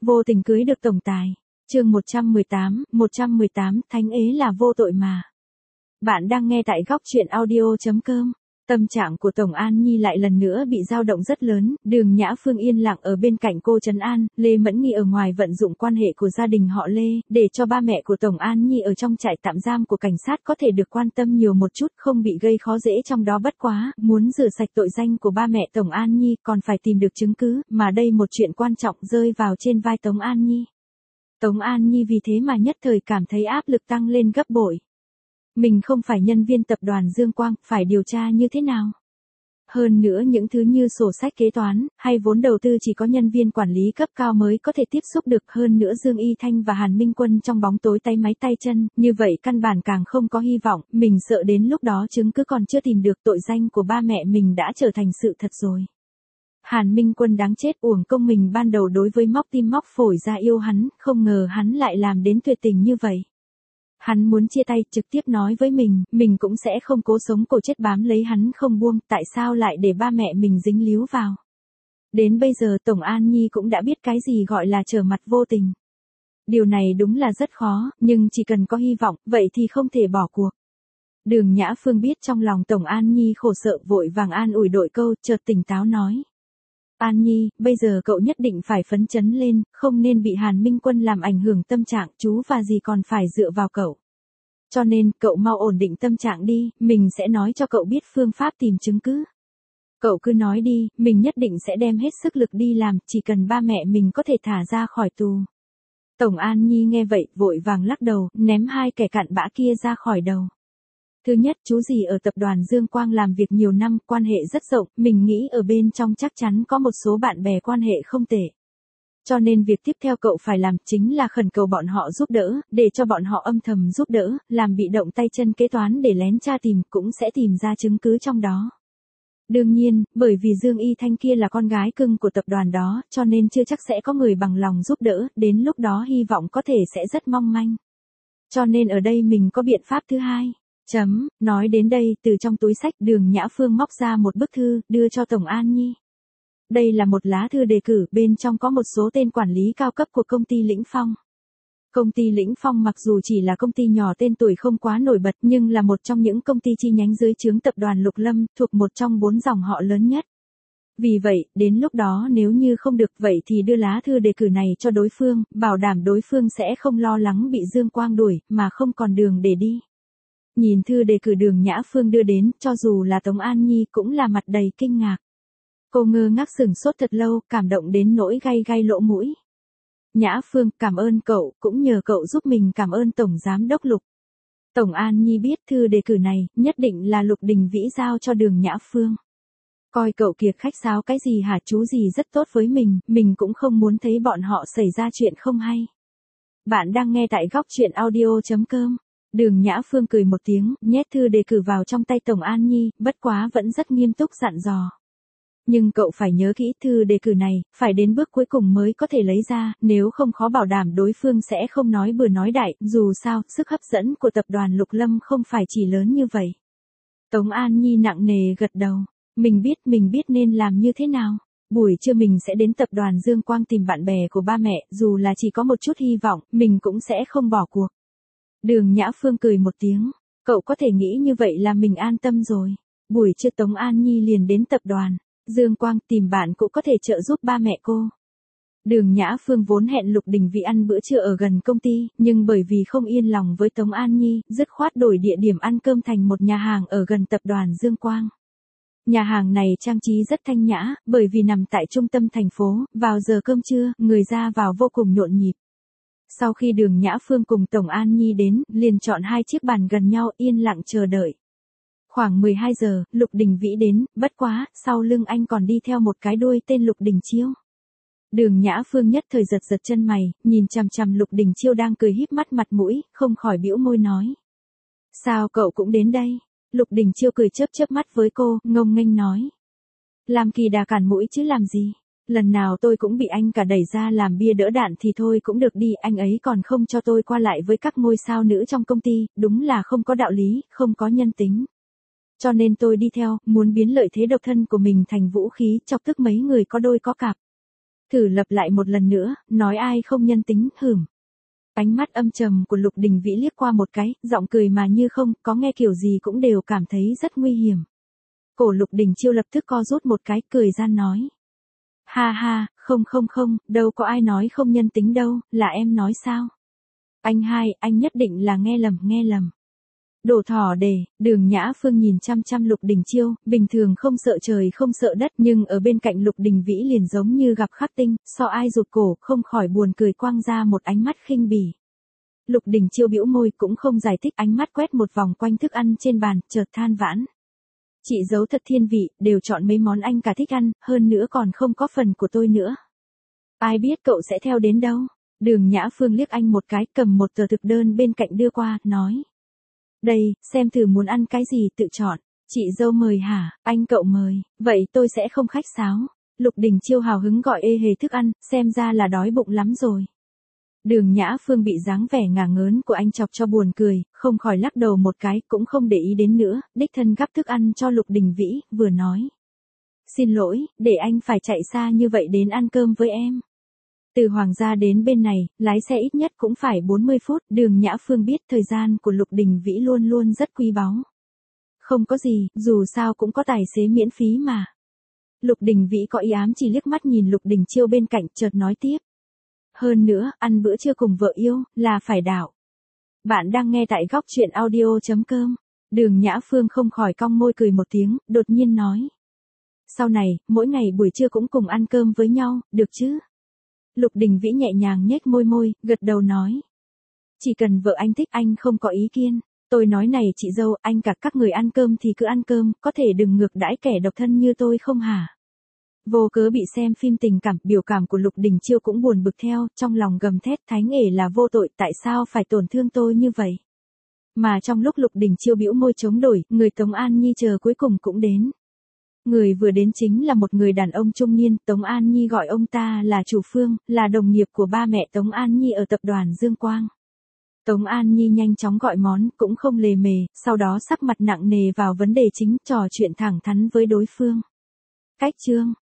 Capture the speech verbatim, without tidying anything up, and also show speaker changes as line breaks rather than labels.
Vô tình cưới được tổng tài. Chương một trăm mười tám, một trăm mười tám, thánh ế là vô tội mà. Bạn đang nghe tại góc truyện audio chấm com. Tâm trạng của Tổng An Nhi lại lần nữa bị dao động rất lớn, Đường Nhã Phương yên lặng ở bên cạnh cô trấn an, Lê Mẫn Nghi ở ngoài vận dụng quan hệ của gia đình họ Lê, để cho ba mẹ của Tổng An Nhi ở trong trại tạm giam của cảnh sát có thể được quan tâm nhiều một chút, không bị gây khó dễ trong đó. Bất quá, muốn rửa sạch tội danh của ba mẹ Tổng An Nhi còn phải tìm được chứng cứ, mà đây một chuyện quan trọng rơi vào trên vai Tống An Nhi. Tống An Nhi vì thế mà nhất thời cảm thấy áp lực tăng lên gấp bội. Mình không phải nhân viên tập đoàn Dương Quang, phải điều tra như thế nào? Hơn nữa những thứ như sổ sách kế toán, hay vốn đầu tư chỉ có nhân viên quản lý cấp cao mới có thể tiếp xúc được. Hơn nữa Dương Y Thanh và Hàn Minh Quân trong bóng tối tay máy tay chân, như vậy căn bản càng không có hy vọng. Mình sợ đến lúc đó chứng cứ còn chưa tìm được, tội danh của ba mẹ mình đã trở thành sự thật rồi. Hàn Minh Quân đáng chết, uổng công mình ban đầu đối với móc tim móc phổi ra yêu hắn, không ngờ hắn lại làm đến tuyệt tình như vậy. Hắn muốn chia tay, trực tiếp nói với mình, mình cũng sẽ không cố sống cổ chết bám lấy hắn không buông, tại sao lại để ba mẹ mình dính líu vào. Đến bây giờ Tổng An Nhi cũng đã biết cái gì gọi là trở mặt vô tình. Điều này đúng là rất khó, nhưng chỉ cần có hy vọng, vậy thì không thể bỏ cuộc. Đường Nhã Phương biết trong lòng Tổng An Nhi khổ sợ, vội vàng an ủi đội câu, chợt tỉnh táo nói. An Nhi, bây giờ cậu nhất định phải phấn chấn lên, không nên bị Hàn Minh Quân làm ảnh hưởng tâm trạng, chú và dì còn phải dựa vào cậu. Cho nên, cậu mau ổn định tâm trạng đi, mình sẽ nói cho cậu biết phương pháp tìm chứng cứ. Cậu cứ nói đi, mình nhất định sẽ đem hết sức lực đi làm, chỉ cần ba mẹ mình có thể thả ra khỏi tù. Tổng An Nhi nghe vậy, vội vàng lắc đầu, ném hai kẻ cặn bã kia ra khỏi đầu. Thứ nhất, chú dì ở tập đoàn Dương Quang làm việc nhiều năm, quan hệ rất rộng, mình nghĩ ở bên trong chắc chắn có một số bạn bè quan hệ không tệ. Cho nên việc tiếp theo cậu phải làm chính là khẩn cầu bọn họ giúp đỡ, để cho bọn họ âm thầm giúp đỡ, làm bị động tay chân kế toán để lén tra tìm, cũng sẽ tìm ra chứng cứ trong đó. Đương nhiên, bởi vì Dương Y Thanh kia là con gái cưng của tập đoàn đó, cho nên chưa chắc sẽ có người bằng lòng giúp đỡ, đến lúc đó hy vọng có thể sẽ rất mong manh. Cho nên ở đây mình có biện pháp thứ hai. Chấm, nói đến đây, từ trong túi sách Đường Nhã Phương móc ra một bức thư, đưa cho Tổng An Nhi. Đây là một lá thư đề cử, bên trong có một số tên quản lý cao cấp của công ty Lĩnh Phong. Công ty Lĩnh Phong mặc dù chỉ là công ty nhỏ tên tuổi không quá nổi bật, nhưng là một trong những công ty chi nhánh dưới trướng tập đoàn Lục Lâm, thuộc một trong bốn dòng họ lớn nhất. Vì vậy, đến lúc đó nếu như không được vậy thì đưa lá thư đề cử này cho đối phương, bảo đảm đối phương sẽ không lo lắng bị Dương Quang đuổi, mà không còn đường để đi. Nhìn thư đề cử Đường Nhã Phương đưa đến, cho dù là Tống An Nhi cũng là mặt đầy kinh ngạc. Cô ngơ ngác sửng sốt thật lâu, cảm động đến nỗi gay gay lỗ mũi. Nhã Phương, cảm ơn cậu, cũng nhờ cậu giúp mình cảm ơn Tổng Giám đốc Lục. Tổng An Nhi biết thư đề cử này, nhất định là Lục Đình Vĩ giao cho Đường Nhã Phương. Coi cậu kiệt khách sáo cái gì hả, chú gì rất tốt với mình, mình cũng không muốn thấy bọn họ xảy ra chuyện không hay. Bạn đang nghe tại góc truyện audio chấm com. Đường Nhã Phương cười một tiếng, nhét thư đề cử vào trong tay Tổng An Nhi, bất quá vẫn rất nghiêm túc dặn dò. Nhưng cậu phải nhớ kỹ, thư đề cử này, phải đến bước cuối cùng mới có thể lấy ra, nếu không khó bảo đảm đối phương sẽ không nói bừa nói đại, dù sao, sức hấp dẫn của tập đoàn Lục Lâm không phải chỉ lớn như vậy. Tống An Nhi nặng nề gật đầu, mình biết, mình biết nên làm như thế nào. Buổi trưa mình sẽ đến tập đoàn Dương Quang tìm bạn bè của ba mẹ, dù là chỉ có một chút hy vọng, mình cũng sẽ không bỏ cuộc. Đường Nhã Phương cười một tiếng, cậu có thể nghĩ như vậy là mình an tâm rồi. Buổi trưa Tống An Nhi liền đến tập đoàn Dương Quang tìm bạn cũng có thể trợ giúp ba mẹ cô. Đường Nhã Phương vốn hẹn Lục Đình Vĩ ăn bữa trưa ở gần công ty, nhưng bởi vì không yên lòng với Tống An Nhi, dứt khoát đổi địa điểm ăn cơm thành một nhà hàng ở gần tập đoàn Dương Quang. Nhà hàng này trang trí rất thanh nhã, bởi vì nằm tại trung tâm thành phố, vào giờ cơm trưa, người ra vào vô cùng nhộn nhịp. Sau khi Đường Nhã Phương cùng Tổng An Nhi đến, liền chọn hai chiếc bàn gần nhau yên lặng chờ đợi. Khoảng mười hai giờ, Lục Đình Vĩ đến, bất quá, sau lưng anh còn đi theo một cái đuôi tên Lục Đình Chiêu. Đường Nhã Phương nhất thời giật giật chân mày, nhìn chằm chằm Lục Đình Chiêu đang cười híp mắt mặt mũi, không khỏi bĩu môi nói. Sao cậu cũng đến đây? Lục Đình Chiêu cười chớp chớp mắt với cô, ngông nghênh nói. Làm kỳ đà cản mũi chứ làm gì? Lần nào tôi cũng bị anh cả đẩy ra làm bia đỡ đạn thì thôi cũng được đi, anh ấy còn không cho tôi qua lại với các ngôi sao nữ trong công ty, đúng là không có đạo lý, không có nhân tính. Cho nên tôi đi theo, muốn biến lợi thế độc thân của mình thành vũ khí, chọc tức mấy người có đôi có cặp. Thử lặp lại một lần nữa, nói ai không nhân tính, hửm. Ánh mắt âm trầm của Lục Đình Vĩ liếc qua một cái, giọng cười mà như không, có nghe kiểu gì cũng đều cảm thấy rất nguy hiểm. Cổ Lục Đình Chiêu lập tức co rút một cái, cười gian nói. Ha ha, không không không, đâu có ai nói không nhân tính đâu, là em nói sao? Anh hai, anh nhất định là nghe lầm, nghe lầm. Đồ thỏ đề, Đường Nhã Phương nhìn chăm chăm Lục Đình Chiêu, bình thường không sợ trời không sợ đất, nhưng ở bên cạnh Lục Đình Vĩ liền giống như gặp khắc tinh, so ai rụt cổ, không khỏi buồn cười quang ra một ánh mắt khinh bỉ. Lục Đình Chiêu bĩu môi cũng không giải thích, ánh mắt quét một vòng quanh thức ăn trên bàn, chợt than vãn. Chị giấu thật thiên vị, đều chọn mấy món anh cả thích ăn, hơn nữa còn không có phần của tôi nữa. Ai biết cậu sẽ theo đến đâu? Đường Nhã Phương liếc anh một cái, cầm một tờ thực đơn bên cạnh đưa qua, nói. Đây, xem thử muốn ăn cái gì tự chọn. Chị dâu mời hả, anh cậu mời, vậy tôi sẽ không khách sáo. Lục Đình Chiêu hào hứng gọi ê hề thức ăn, xem ra là đói bụng lắm rồi. Đường Nhã Phương bị dáng vẻ ngả ngớn của anh chọc cho buồn cười, không khỏi lắc đầu một cái, cũng không để ý đến nữa, đích thân gắp thức ăn cho Lục Đình Vĩ, vừa nói. Xin lỗi, để anh phải chạy xa như vậy đến ăn cơm với em. Từ Hoàng gia đến bên này, lái xe ít nhất cũng phải bốn mươi phút, Đường Nhã Phương biết thời gian của Lục Đình Vĩ luôn luôn rất quý báu. Không có gì, dù sao cũng có tài xế miễn phí mà. Lục Đình Vĩ có ý ám chỉ liếc mắt nhìn Lục Đình Chiêu bên cạnh, chợt nói tiếp. Hơn nữa, ăn bữa trưa cùng vợ yêu, là phải đạo. Bạn đang nghe tại góc truyện audio chấm com. Đường Nhã Phương không khỏi cong môi cười một tiếng, đột nhiên nói. Sau này, mỗi ngày buổi trưa cũng cùng ăn cơm với nhau, được chứ? Lục Đình Vĩ nhẹ nhàng nhếch môi môi, gật đầu nói. Chỉ cần vợ anh thích anh không có ý kiến. Tôi nói này chị dâu, anh cả các người ăn cơm thì cứ ăn cơm, có thể đừng ngược đãi kẻ độc thân như tôi không hả? Vô cớ bị xem phim tình cảm, biểu cảm của Lục Đình Chiêu cũng buồn bực theo, trong lòng gầm thét Thánh ể là vô tội, tại sao phải tổn thương tôi như vậy? Mà trong lúc Lục Đình Chiêu bĩu môi chống đổi, người Tống An Nhi chờ cuối cùng cũng đến. Người vừa đến chính là một người đàn ông trung niên, Tống An Nhi gọi ông ta là Chủ Phương, là đồng nghiệp của ba mẹ Tống An Nhi ở tập đoàn Dương Quang. Tống An Nhi nhanh chóng gọi món, cũng không lề mề, sau đó sắc mặt nặng nề vào vấn đề chính, trò chuyện thẳng thắn với đối phương. Cách chương